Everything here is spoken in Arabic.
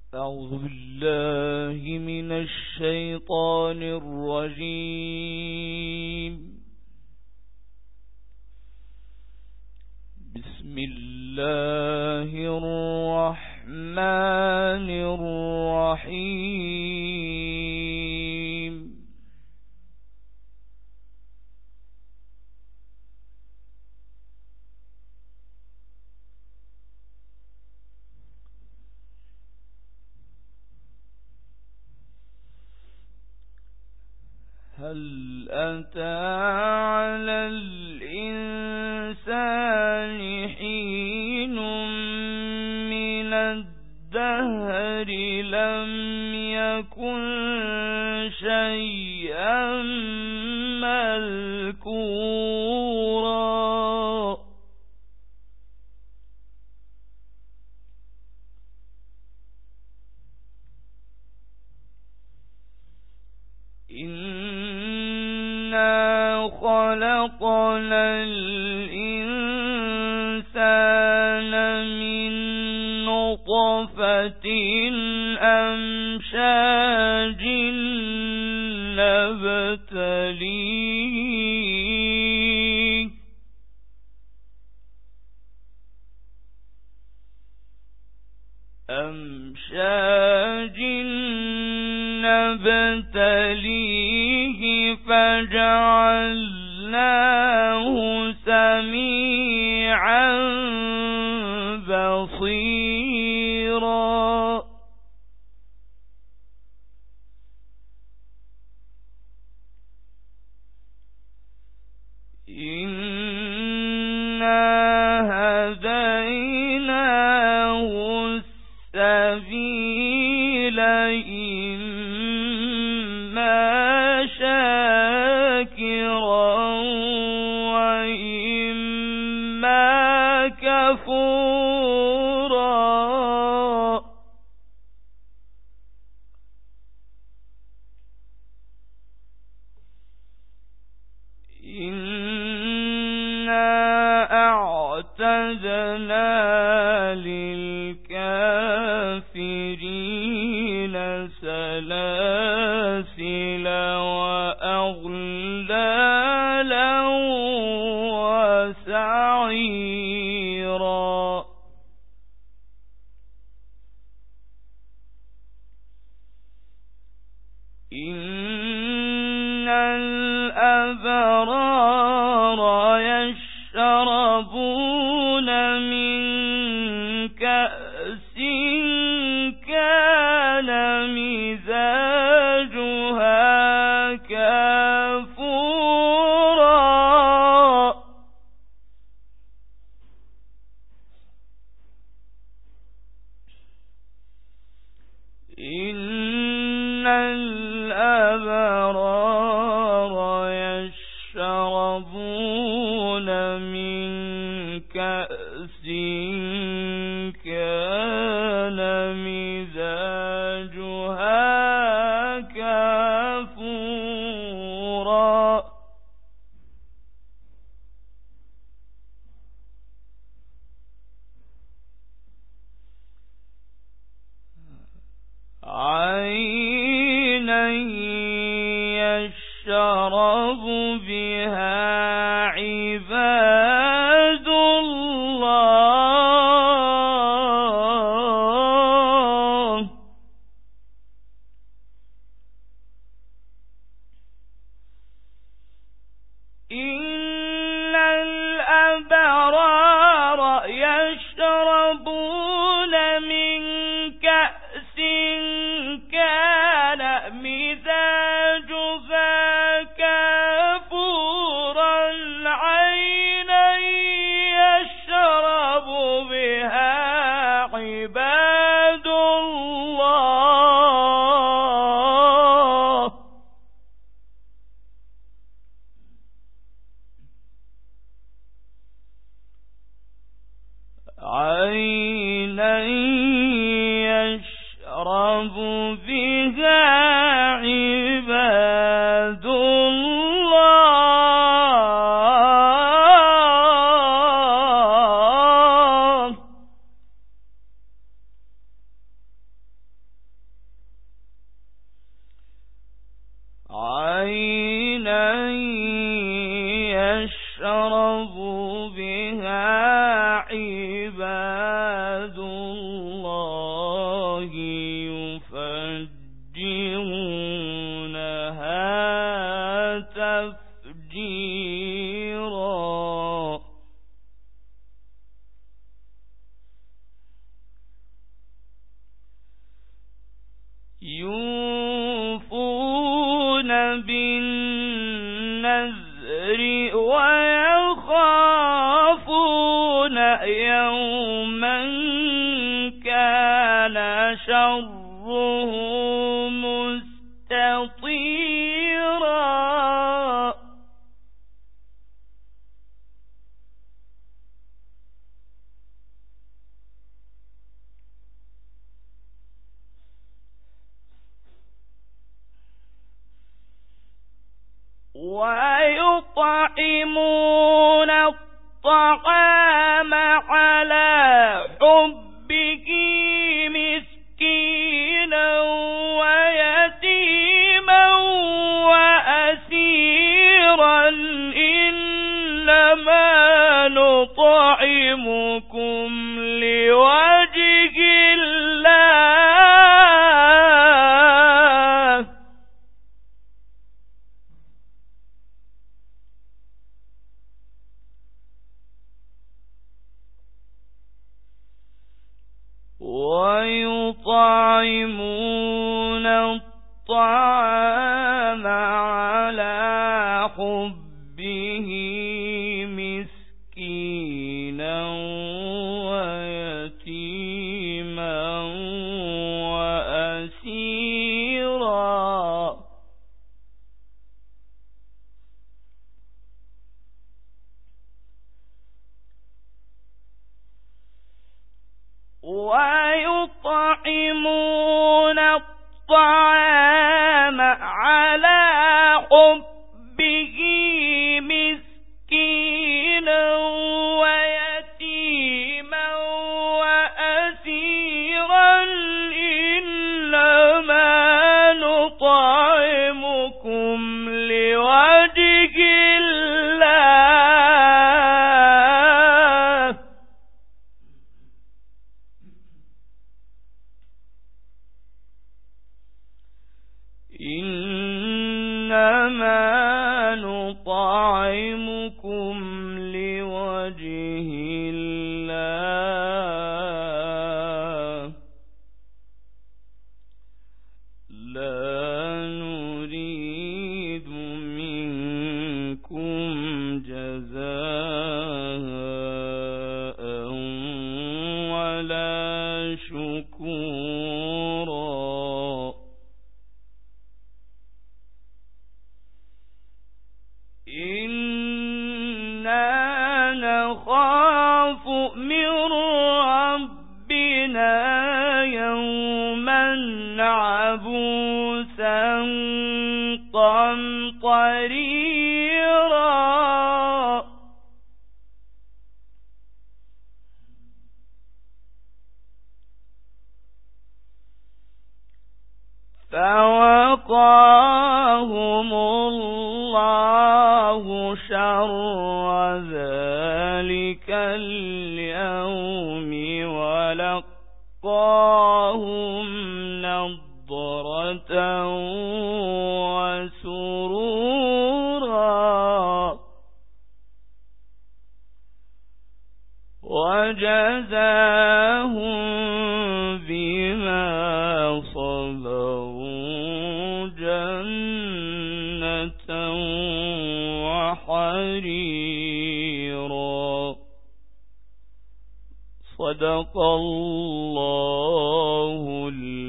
أعوذ بالله من الشيطان الرجيم. بسم الله الرحمن الرحيم. هل أتى على الإنسان حين من الدهر لم يكن شيئا مذكورا. إنا خلقنا الإنسان من نطفة أمشاج نبتليه فجعلناه سميعا بصيرا. إنا هديناه السبيل إما شاكرا وإما كفورا. إنا أعتدنا للكافرين سلاسل وأغلالا وسعيرا. إن الأبرار يشربون من كأس كان مزاجها كافورا. إن الأبرار يشربون من كأس كان مزاجها كافورا. عينا شره مستطيرا ويطعمون الطعام على حبه مسكينا ويتيما وأسيرا إنما نطعمكم لوجه الله ويطعمون الطعام على حبه مسكينا ويتيما وأسيرا ويطعمون الطعام على حبه مسكينا ويتيما وأسيرا إنما نطعمكم لوجه الله إنما نطعمكم لوجه الله لا نريد منكم جزاء ولا شكورا إنا نخاف من ربنا يوما عبوسا قمطريرا فوقاهم الله شر ذلك اليوم ولقاهم نضرة وسرورا وجزاهم بما صبروا جنة وحريرا صدق الله